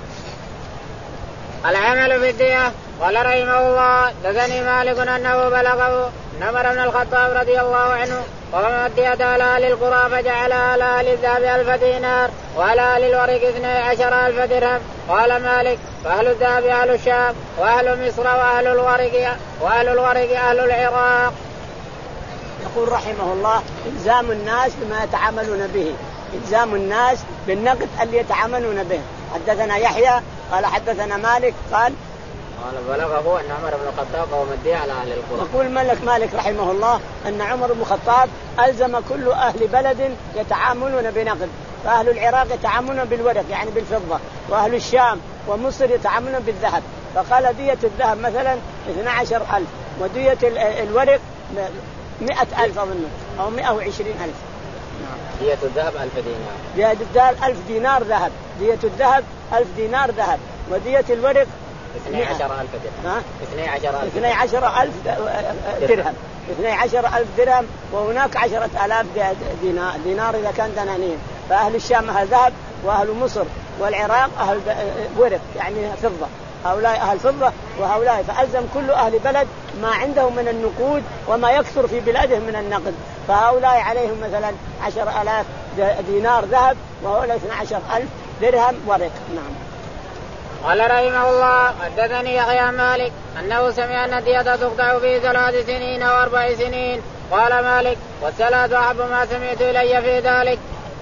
العمل في الدية. قال رحمه الله دثني مالك أنه بلغه أن عمر بن الخطاب رضي الله عنه وقام الدية على أهل القرى فجعل على أهل الذهب ألف دينار وعلى أهل الورق اثني عشر ألف درهم. قال مالك فأهل الذهب أهل الشام وأهل مصر وأهل الورق وأهل الورق أهل العراق. يقول رحمه الله إلزام الناس بما يتعاملون به إلزام الناس بالنقد اللي يتعاملون به. حدثنا يحيى قال حدثنا مالك قال قال بلغه أن عمر بن الخطاب قام الدية على أهل القرى. يقول ملك مالك رحمه الله أن عمر بن الخطاب ألزم كل أهل بلد يتعاملون بنقد. فأهل العراق يتعاملون بالورق يعني بالفضة وأهل الشام ومصر يتعاملون بالذهب. فقال دية الذهب مثلا اثني عشر ألف ودية الورق مئة ألف أظن أو مئة وعشرين ألف. دية الذهب ألف دينار. دية الذهب ألف دينار ذهب. دية الذهب ألف دينار ذهب ودية الورق اثني عشر ألف درهم. اثني عشر ألف. اثني عشر ألف درهم. اثني عشر ألف درهم وهناك عشرة آلاف دينار دينار إذا كان دنانير. فأهل الشام أهل ذهب وأهل مصر والعراق أهل ورق يعني فضة. هؤلاء أهل فضة وهؤلاء، فألزم كل أهل بلد ما عندهم من النقود وما يكثر في بلادهم من النقد. فهؤلاء عليهم مثلا عشر ألاف دينار ذهب، وهؤلاء اثنى عشر ألف درهم ورق. نعم. قال رحمه الله حدثني يحيى مالك أنه سمع أن الدية تقطع في ثلاث سنين أو أربع سنين. قال مالك والثلاث أحب ما سمعت إلي في ذلك.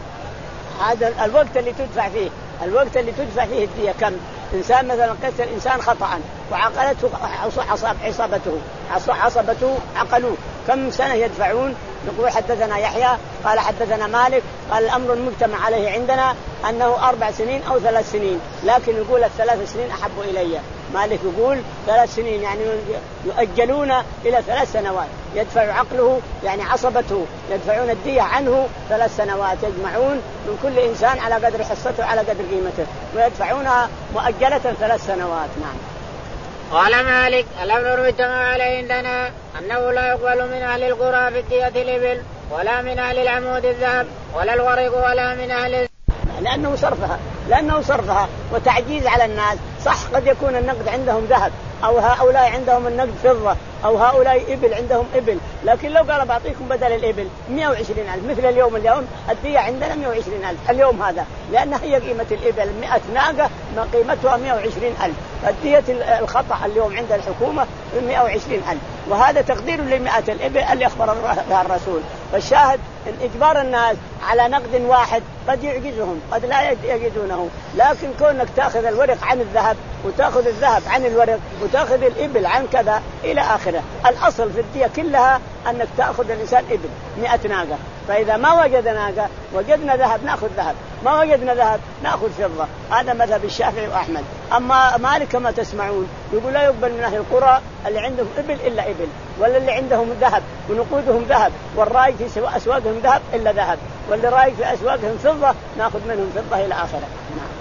هذا الوقت اللي تدفع فيه، الوقت اللي تدفع فيه الدية كم؟ إنسان مثلا قتل إنسان خطأ وعقلته عصبته عصبته عقلوه، كم سنة يدفعون؟ نقول حدثنا يحيى قال حدثنا مالك قال الأمر المجتمع عليه عندنا أنه أربع سنين أو ثلاث سنين، لكن يقول الثلاث سنين أحب إلي. مالك يقول ثلاث سنين يعني يؤجلون إلى ثلاث سنوات، يدفع عقله يعني عصبته يدفعون الدية عنه ثلاث سنوات، يجمعون من كل إنسان على قدر حصته على قدر قيمته ويدفعونها مؤجلة ثلاث سنوات. نعم. قال مالك الأمر المجتمع عليه عندنا أنه لا يقبل من أهل القرى في الدية الإبل ولا من أهل العمود الذهب ولا الورق ولا من أهل، لأنه صرفها لأنه صرفها وتعجيز على الناس. صح قد يكون النقد عندهم ذهب أو هؤلاء عندهم النقد فضة أو هؤلاء إبل عندهم إبل، لكن لو قال بعطيكم بدل الإبل مئة وعشرين ألف مثل اليوم اليوم الدية عندنا مئة وعشرين ألف اليوم هذا، لأن هي قيمة الإبل مئة ناقة ما قيمتها مئة وعشرين ألف، الدية الخطأ اليوم عند الحكومة مئة وعشرين ألف، وهذا تقدير لمئة الإبل اللي أخبر بها الرسول. فالشاهد إن إجبار الناس على نقد واحد قد يعجزهم قد لا يجدونه، لكن كونك تأخذ الورق عن الذهب وتأخذ الذهب عن الورق وتأخذ الإبل عن كذا إلى آخره، الأصل في الدية كلها أنك تأخذ الإنسان إبل مئة ناقة، فإذا ما وجد ناقة وجدنا ذهب نأخذ ذهب، ما وجدنا ذهب نأخذ فضة. هذا مذهب الشافعي وأحمد. أما مالك كما تسمعون يقول لا يقبل من أهل القرى اللي عندهم إبل إلا إبل، ولا اللي عندهم ذهب ونقودهم ذهب والرايج في أسواقهم ذهب إلا ذهب، واللي رايج في أسواقهم فضة نأخذ منهم فضة إلى آخره. نعم.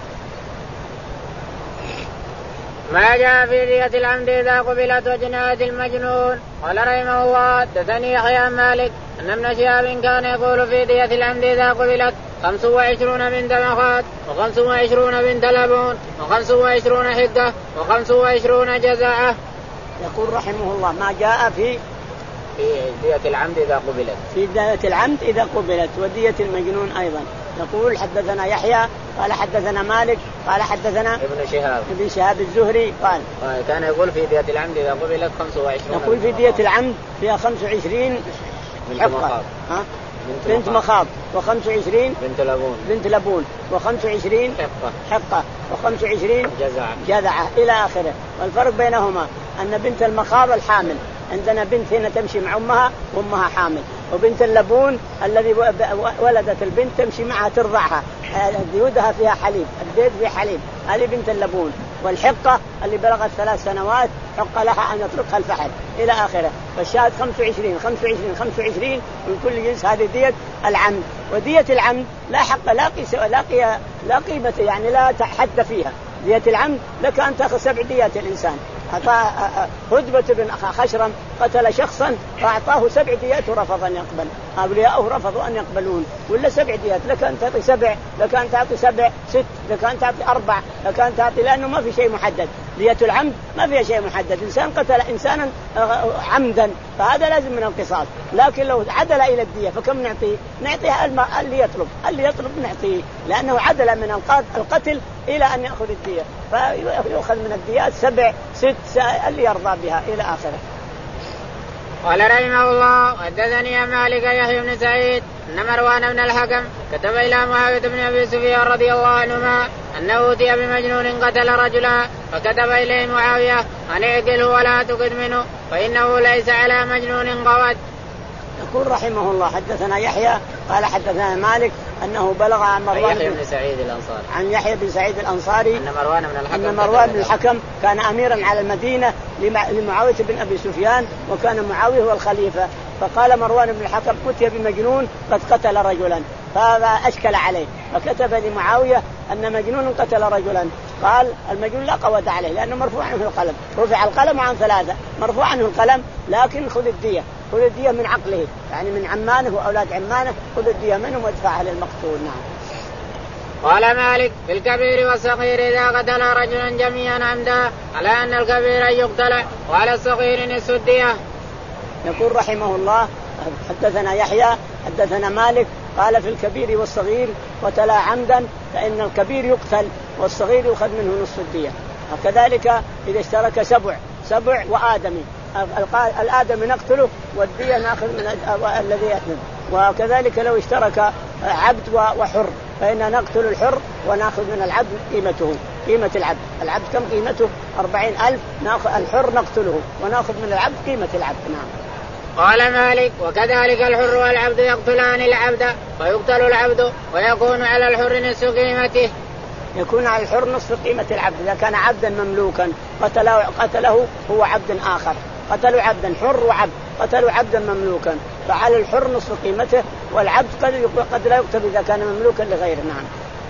ما جاء في دية العمد إذا قبلت وجناية المجنون. قال رحمه الله حدثني يحيى مالك أن ابن شهاب كان يقول في دية العمد إذا قبلت خمس وعشرون بنت مخاض وخمس وعشرون بنت لبون وخمس وعشرون حقة وخمس وعشرون جزاء. يقول رحمه الله ما جاء في في دية العمد إذا قبلت في دية العمد إذا قبلت ودية المجنون أيضا. يقول حدثنا يحيى قال حدثنا مالك قال حدثنا ابن شهاب ابن شهاب الزهري قال كان يقول في دية العمد إذا قبلت خمس وعشرون. يقول في دية العمد فيها خمس وعشرين حقة ها بنت, بنت مخاض وخمس وعشرين بنت لبون بنت لبون وخمس وعشرين حقة حقة وخمس وعشرين جزعة جزعة إلى آخره. والفرق بينهما أن بنت المخاض الحامل، عندنا بنت هنا تمشي مع أمها وأمها حامل، وبنت اللبون الذي ولدت البنت تمشي معها ترضعها ديودها فيها حليب الديد فيها حليب، هذه بنت اللبون. والحقة اللي بلغت ثلاث سنوات حق لها أن يطلقها الفحل إلى آخره. فالشاهد خمس وعشرين خمس وعشرين خمس وعشرين من كل جنس. هذه دية العمد. ودية العمد لا حق لا قيس لا قي لا قيمة يعني لا حد فيها. دية العمد لك أن تأخذ سبع ديات الإنسان. هدبة بن خشرم قتل شخصا فأعطاه سبع ديات ورفض أن يقبل، أولياءه رفضوا أن يقبلون، ولا سبع ديات لك أن تعطي سبع، لك أن تعطي سبع ست، لك أن تعطي أربع، لك أن تعطي، لأنه ما في شيء محدد. دية العمد ما فيها شيء محدد، إنسان قتل إنسانا عمدا فهذا لازم من القصاص، لكن لو عدل إلى الدية فكم نعطيه؟ نعطيه اللي يطلب اللي يطلب نعطيه، لأنه عدل من القتل إلى أن يأخذ الدية، فيأخذ من الديات سبع ست اللي يرضى بها إلى آخره. قال رحمه الله حدثني مالك يحيى بن سعيد أن مروان بن الحكم كتب إلى معاوية بن أبي سفيان رضي الله عنهما أنه أوتي بمجنون قتل رجلا، فكتب إليه معاوية أن اعقله ولا تقد منه فإنه ليس على مجنون قوت. يقول رحمه الله حدثنا يحيى قال حدثنا مالك أنه بلغ عن مروان بن سعيد الأنصاري عن يحيى بن سعيد الأنصاري أن مروان بن الحكم أن مروان بن الحكم كان أميرا على المدينة لمعاوية بن أبي سفيان، وكان معاوية هو الخليفة. فقال مروان بن الحكم أتي بمجنون قد قتل رجلا، فهذا أشكل عليه، فكتب لمعاوية أن مجنون قتل رجلا. قال المجنون لا قوة عليه لأنه مرفوع عنه القلم، رفع القلم عن ثلاثة، مرفوع عنه القلم، لكن خذ الدية خذ الدية من عقله يعني من عمانه وأولاد عمانه، خذ الدية منهم وادفعها للمقتول. نعم. قال مالك في الكبير والصغير إذا قتل رجلا جميعا عمدا على أن الكبير يقتل وعلى الصغير نصف الدية. يقول رحمه الله حدثنا يحيى حدثنا مالك قال في الكبير والصغير قتل عمدا فإن الكبير يقتل والصغير يؤخذ منه نصف الدية. وكذلك إذا اشترك سبع سبع وآدمي الآدمي نقتله والدية نأخذ من الذي يأثم. وكذلك لو اشترك عبد وحر فإن نقتل الحر ونأخذ من العبد قيمته قيمة العبد. العبد كم قيمته؟ أربعين ألف. نأخذ الحر نقتله ونأخذ من العبد قيمة العبد. نعم. قال مالك وكذلك الحر والعبد يقتلان العبد ويقتل العبد ويكون على الحر نصف قيمته. يكون على الحر نصف قيمة العبد إذا كان عبدا مملوكا قتله, قتله هو عبد آخر. قتلوا عبدا حر وعبد قتلوا عبدا مملوكا فعلى الحر نصف قيمته والعبد قد لا يقتل إذا كان مملوكا لغيره. نعم.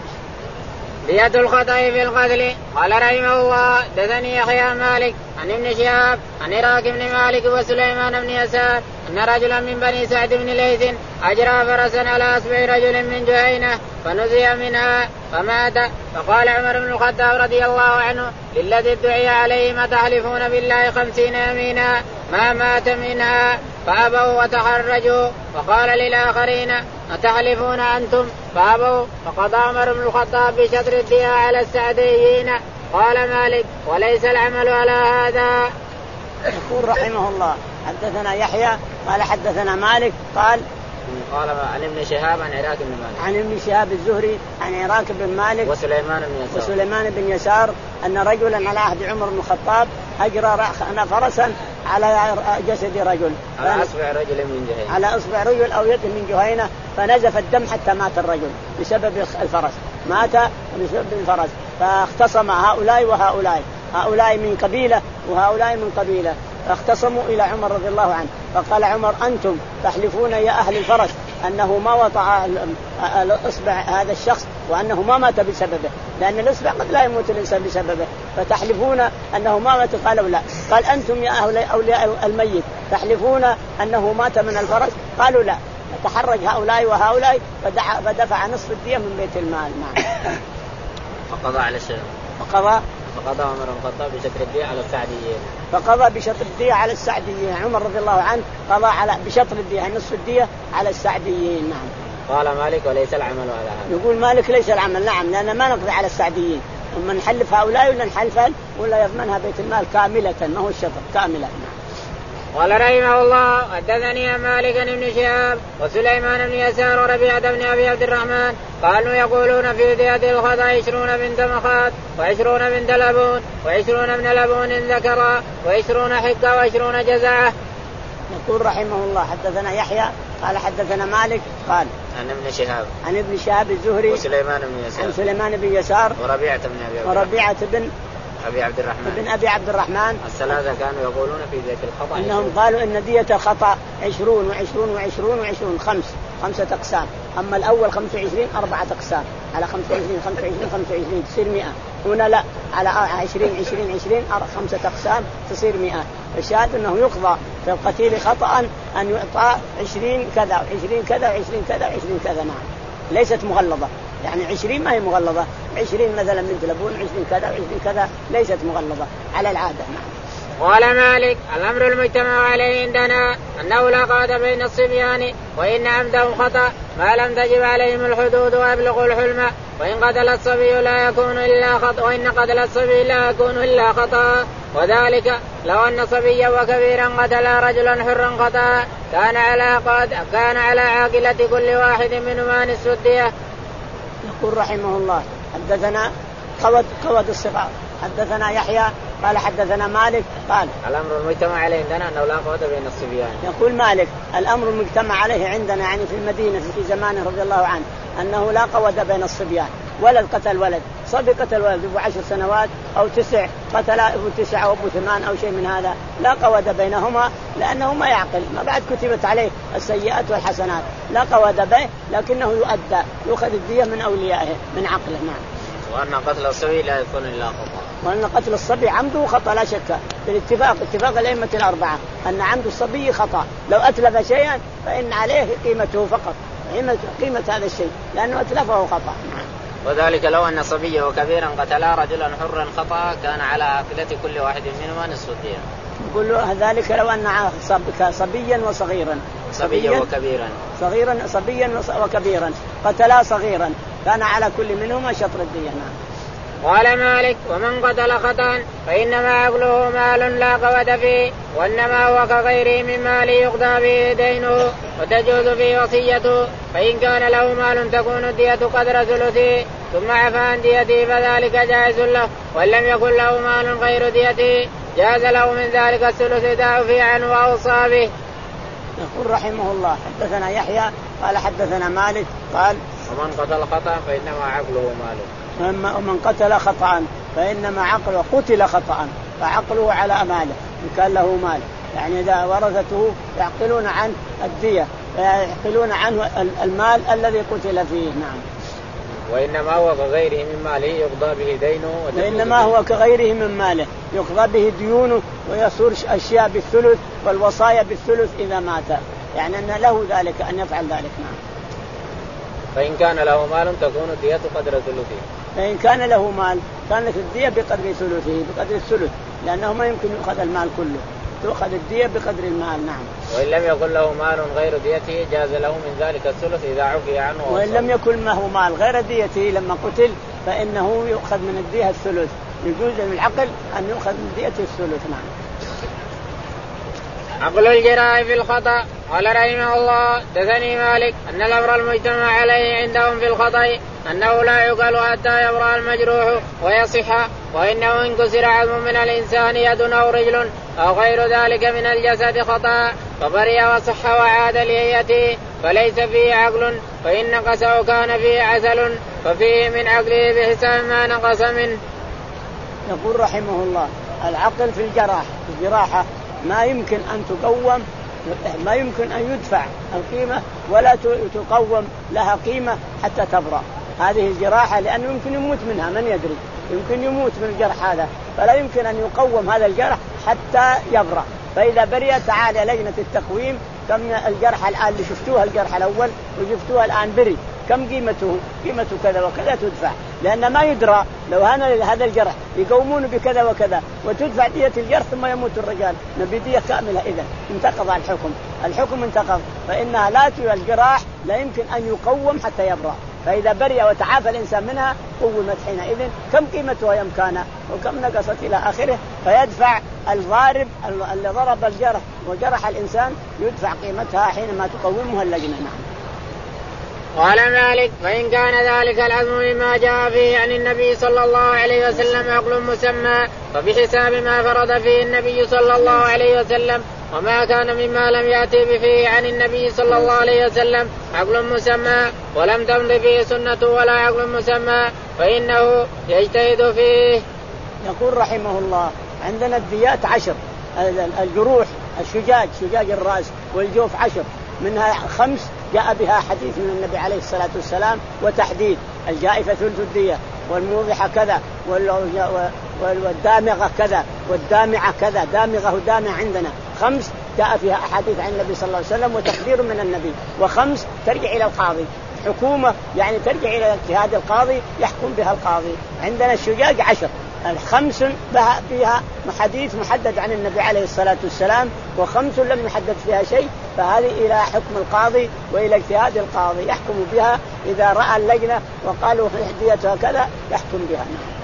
دية الخطأ في القتل. قال رحمه الله دثني يحيى مالك عن ابن شهاب عن عراك بن مالك وسليمان بن يسار أن رجلا من بني سعد بن ليث أجرى فرسا على أصبع رجل من جهينة فنزي منها فمات. فقال عمر بن الخطاب رضي الله عنه للذي ادعي عليه ما تحلفون بالله خمسين يمينا ما مات منها فأبوا وتخرجوا. فقال للآخرين أتحلفون أنتم فأبوا. فقضى عمر بن الخطاب بشطر الدية على السعديين. قال مالك وليس العمل على هذا. يقول رحمه الله حدثنا يحيى قال حدثنا مالك قال قال عن ابن شهاب عن عراك بن مالك عن ابن شهاب الزهري عن عراك بن مالك وسليمان بن يسار وسليمان بن يسار أن رجلا على عهد عمر بن الخطاب أجرى فرسا على جسد رجل على أصبع رجل من جهينة على أصبع رجل أو يد من جهينة فنزف الدم حتى مات الرجل بسبب الفرس مات بسبب الفرس. فاختصم هؤلاء وهؤلاء هؤلاء من قبيلة وهؤلاء من قبيلة فاختصموا إلى عمر رضي الله عنه. فقال عمر أنتم تحلفون يا أهل الفرس أنه ما وطأ الأصبع هذا الشخص وأنه ما مات بسببه لأن الأصبع قد لا يموت الإنسان بسببه فتحلفون أنه ما مات. قالوا لا. قال أنتم يا أهل أولياء الميت تحلفون أنه مات من الفرس. قالوا لا. تحرج هؤلاء وهؤلاء فدفع نصف الدية من بيت المال. نعم. فقضى على الشيء فقضى فقضى عمر بن الخطاب بشطر الدية على السعديين. فقضى بشطر الدية على السعديين. عمر رضي الله عنه قضى على بشطر الدية نصف الدية على السعديين. نعم. قال مالك وليس العمل على هذا. يقول مالك ليس العمل. نعم لأن ما نقضي على السعديين أما نحلف هؤلاء ولا نحلفها ولا يضمنها بيت المال كاملة ما هو الشطر كاملة. نعم. قال رحمه الله حدثني مالك بن شهاب وسليمان بن يسار وربيعة بن أبي عبد الرحمن قالوا يقولون في دية الخطأ عشرون بنت مخاض وعشرون بنت لبون وعشرون بن لبون ذكرا وعشرون حكة وعشرون جزعة. يقول رحمه الله حدثنا يحيى قال حدثنا مالك قال عن ابن شهاب عن ابن شهاب الزهري وسليمان بن يسار عن سليمان بن يسار وربيعة بن أبي عبد وربيعة بن أبي عبد الرحمن ابن أبي عبد الرحمن الثلاثة كانوا يقولون في دية الخطأ إنهم قالوا إن دية الخطأ عشرون وعشرون وعشرون وعشرون خمس خمسة أقسام. أما الأول خمسة وعشرين أربعة أقسام على خمسة وعشرين خمسة وعشرين خمسة وعشرين تصير مئة. هنا لا على عشرين عشرين عشرين خمسة أقسام تصير مئة. الشاهد أنه يقضى في القتيل خطأ أن يعطى عشرين كذا وعشرين كذا وعشرين كذا وعشرين كذا. نعم. ليست مغلظة يعني عشرين ما هي مغلظة. عشرين مثلا من تلبون عشرين كذا وعشرين كذا ليست مغلظة على العادة. نعم. قال مالك الأمر المجتمع عليه عندنا أنه لا قاد بين الصبيان وإن عمدهم خطأ ما لم تجب عليهم الحدود ويبلغوا الحلم وإن قتل الصبي لا يكون إلا خطأ وإن قتل الصبي لا يكون إلا خطأ. وذلك لو أن صبيا وكبيرا قتل رجلا حرا خطأ كان على قاد كان على عاقلة كل واحد منهما نصف الدية. يقول رحمه الله حدثنا قود قود الصغار حدثنا يحيى قال حدثنا مالك قال الأمر المجتمع عليه عندنا أنه لا قود بين الصبيان. يقول مالك الأمر المجتمع عليه عندنا يعني في المدينة في زمانه رضي الله عنه أنه لا قود بين الصبيان. ولد قتل ولد صبي قتل ولد أبو عشر سنوات أو تسع قتل أبو تسع أو أبو ثمان أو شيء من هذا لا قود بينهما لأنه ما يعقل ما بعد كتبت عليه السيئات والحسنات لا قود به لكنه يؤدى يأخذ الدية من أوليائه من عقله. نعم. وأن قتل الصبي لا يكون إلا خطأ وأن قتل الصبي عمده خطأ لا شك بالاتفاق اتفاق الأئمة الأربعة أن عمد الصبي خطأ لو أتلف شيئا فإن عليه قيمته فقط قيمة هذا الشيء لأنه أتلفه خطأ. وذلك لو أن صبيا وكبيرا قتلا رجلا حرا خطأ كان على عاقلة كل واحد منهما نصف الدية. يقول ذلك لو أن صبيا وصغيرا صبيا وكبيرا صغيرا صبيا وكبيرا قتلا صغيرا كان على كل منهما شطر الدية. قال مالك ومن قتل خطأ فإنما عقله مال لا قوة فيه وإنما هو كغيره من مال يقضى به دينه وتجوز فيه وصيته فإن كان له مال تكون الدية قدر ثلثه ثم عفى عن ديته فذلك جائز له وإن لم يكن له مال غير ديته جاز له من ذلك الثلث إذا عفي عنه وأوصى به. يقول رحمه الله حدثنا يحيى قال حدثنا مالك قال ومن قتل خطأ فإنما عقله ماله ومن قتل خطأ فإنما عقله قتل خطأ فعقله على ماله إن كان له مال يعني إذا ورثته يعقلون عن الدية يعقلون عنه المال الذي قتل فيه. نعم. وإنما هو كغيره من ماله يقضى به دينه وإنما هو كغيره من ماله يقضى به ديونه ويصير أشياء بالثلث والوصايا بالثلث إذا مات يعني أن له ذلك أن يفعل ذلك. نعم. فإن كان له مال تكون الدية قدر ثلثه فإن كان له مال كانت الدية بقدر ثلثه بقدر الثلث لأنه ما يمكن يأخذ المال كله تأخذ الدية بقدر المال. نعم. وإن لم يكن له مال غير ديته جاز له من ذلك الثلث إذا عفي عنه وإن لم يكن معه مال غير ديته لما قتل فإنه يؤخذ من الدية الثلث يجوز للعقل أن يؤخذ من دية الثلث. نعم. عقل الجراح في الخطأ. قال رحمه الله دثني مالك أن الأمر المجتمع عليه عندهم في الخطأ أنه لا يقال حتى يبرأ المجروح ويصح وإنه إن كسر عظم من الإنسان يد أو رجل أو غير ذلك من الجسد خطأ فبرئ وصح وعاد لهيته فليس فيه عقل فإن نقصه كان فيه عسل ففيه من عقله بحساب ما نقص منه. يقول رحمه الله العقل في الجراح الجراحة ما يمكن أن تقوم ما يمكن أن يدفع القيمة ولا تقوم لها قيمة حتى تبرأ هذه الجراحة لأنه يمكن يموت منها من يدري يمكن يموت من الجرح هذا فلا يمكن أن يقوم هذا الجرح حتى يبرأ فإذا برئ تعالى لجنة التقويم كم الجرح الآن اللي شفتوها الجرح الأول وشفتوها الآن برئ كم قيمته قيمته كذا وكذا تدفع لأن ما يدرى لو هذا الجرح يقومون بكذا وكذا وتدفع دية الجرح ثم يموت الرجال نبي دية كاملة إذا انتقض الحكم الحكم انتقض فإنها لا تي الجراح لا يمكن أن يقوم حتى يبرأ فإذا برئ وتعافى الإنسان منها قومت حينئذ كم قيمتها يوم كان وكم نقصت إلى آخره فيدفع الضارب اللي ضرب الجرح وجرح الإنسان يدفع قيمتها حينما تقومها اللجنة. نعم. قال مالك فإن كان ذلك العزم مما جاء فيه عن النبي صلى الله عليه وسلم عقل مسمى فبحساب ما فرض فيه النبي صلى الله عليه وسلم وما كان مما لم يأتي به عن النبي صلى الله عليه وسلم عقل مسمى ولم تمض فيه سنة ولا عقل مسمى فإنه يجتهد فيه. يقول رحمه الله عندنا الديات عشر الجروح الشجاج شجاج الرأس والجوف عشر منها خمس جاء بها حديث من النبي عليه الصلاة والسلام وتحديد الجائفة ثلث الدية والموضحة كذا والدامغة كذا والدامعة كذا دامغة ودامع عندنا خمس جاء فيها أحاديث عن النبي صلى الله عليه وسلم وتقدير من النبي وخمس ترجع إلى القاضي حكومة يعني ترجع إلى اجتهاد القاضي يحكم بها القاضي. عندنا الشجاج عشر الخمس فيها حديث محدد عن النبي عليه الصلاة والسلام وخمس لم يحدد فيها شيء فهذه إلى حكم القاضي وإلى اجتهاد القاضي يحكم بها إذا رأى اللجنة وقالوا ديتها كذا يحكم بها.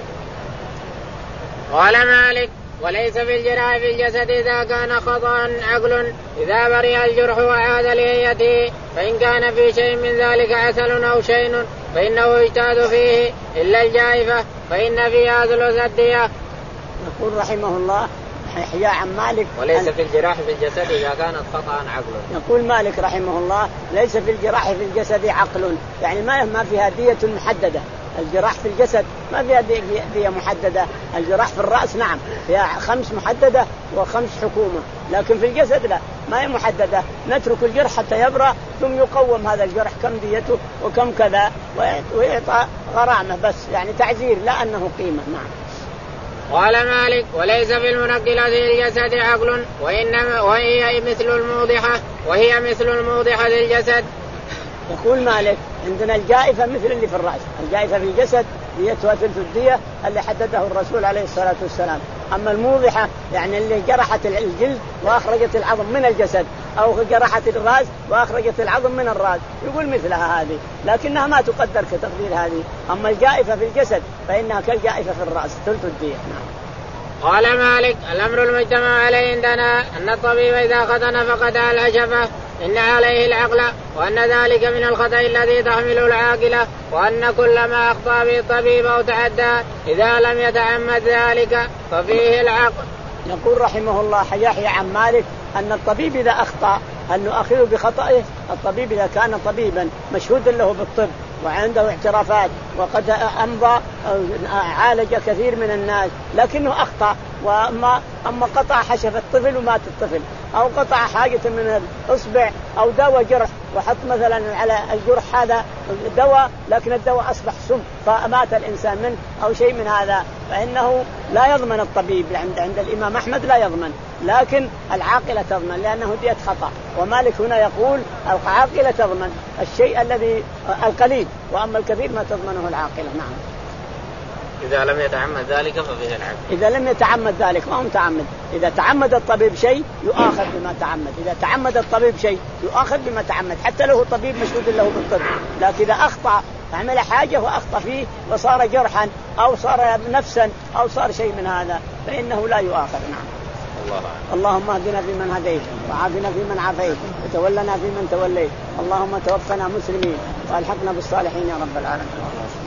قال مالك وليس في الجراح في الجسد إذا كان خطأ عقل إذا برئ الجرح وعاد لهيته فإن كان في شيء من ذلك عسل أو شيء فإنه يجتهد فيه إلا الجائفة فإن فيها ثلث الدية. يقول رحمه الله يحيى عن مالك وليس في الجراح في الجسد إذا كانت خطأ عقل. يقول مالك رحمه الله ليس في الجراح في الجسد عقل يعني ما ما فيها دية محددة. الجراح في الجسد ما فيها دية محددة الجراح في الرأس نعم فيها خمس محددة وخمس حكومة لكن في الجسد لا ما هي محددة نترك الجرح حتى يبرأ ثم يقوم هذا الجرح كم ديته وكم كذا ويعطى غرامة بس يعني تعزير لا أنه قيمة. نعم. قال مالك وليس في المنقلة للجسد عقل وإنما وهي مثل الموضحة وهي مثل الموضحة للجسد يقول مالك عندنا الجائفة مثل اللي في الرأس، الجائفة في الجسد ديتها ثلث الدية اللي حدده الرسول عليه الصلاة والسلام. أما الموضحة يعني اللي جرحت الجلد وأخرجت العظم من الجسد، أو جرحت الرأس وأخرجت العظم من الرأس، يقول مثلها هذه، لكنها ما تقدر كتقدير هذه. أما الجائفة في الجسد فإنها كالجائفة في الرأس ثلث الدية. نعم. قال مالك الأمر المجتمع عليه عندنا أن الطبيب إذا ختن فقدها الهشفة إن عليه العقل، وأن ذلك من الخطأ الذي تحمله العاقلة، وأن كل ما أخطأ به الطبيب أو تعدى إذا لم يتعمد ذلك ففيه العقل. يقول رحمه الله يحيى عن مالك أن الطبيب إذا أخطأ هل نؤخذه بخطئه؟ الطبيب إذا كان طبيبا مشهود له بالطب وعنده اعترافات وقد أمضى عالج كثير من الناس لكنه أخطأ، وأما أما قطع حشف الطفل ومات الطفل، أو قطع حاجة من الإصبع أو دواء جرح وحط مثلا على الجرح هذا دواء لكن الدواء أصبح سم فمات الإنسان منه أو شيء من هذا، فإنه لا يضمن الطبيب عند عند الإمام أحمد لا يضمن، لكن العاقلة تضمن لأنه ديت خطأ. ومالك هنا يقول العاقلة تضمن الشيء الذي القليل، وأما الكثير ما تضمنه العاقلة. نعم. إذا لم يتعمد ذلك ففيه العقل. إذا لم يتعمد ذلك ما هو متعمد. إذا تعمد الطبيب شيء يؤاخذ بما تعمد، إذا تعمد الطبيب شيء يؤاخذ بما تعمد حتى له طبيب مشهود له بالطب، لكن إذا أخطأ عمل حاجة وأخطأ فيه وصار جرحا أو صار نفسا أو صار شيء من هذا فإنه لا يؤاخذ. نعم. الله. اللهم اهدنا فيمن هديت وعافنا فيمن عافيت وتولنا فيمن توليت، اللهم توفنا مسلمين والحقنا بالصالحين يا رب العالمين.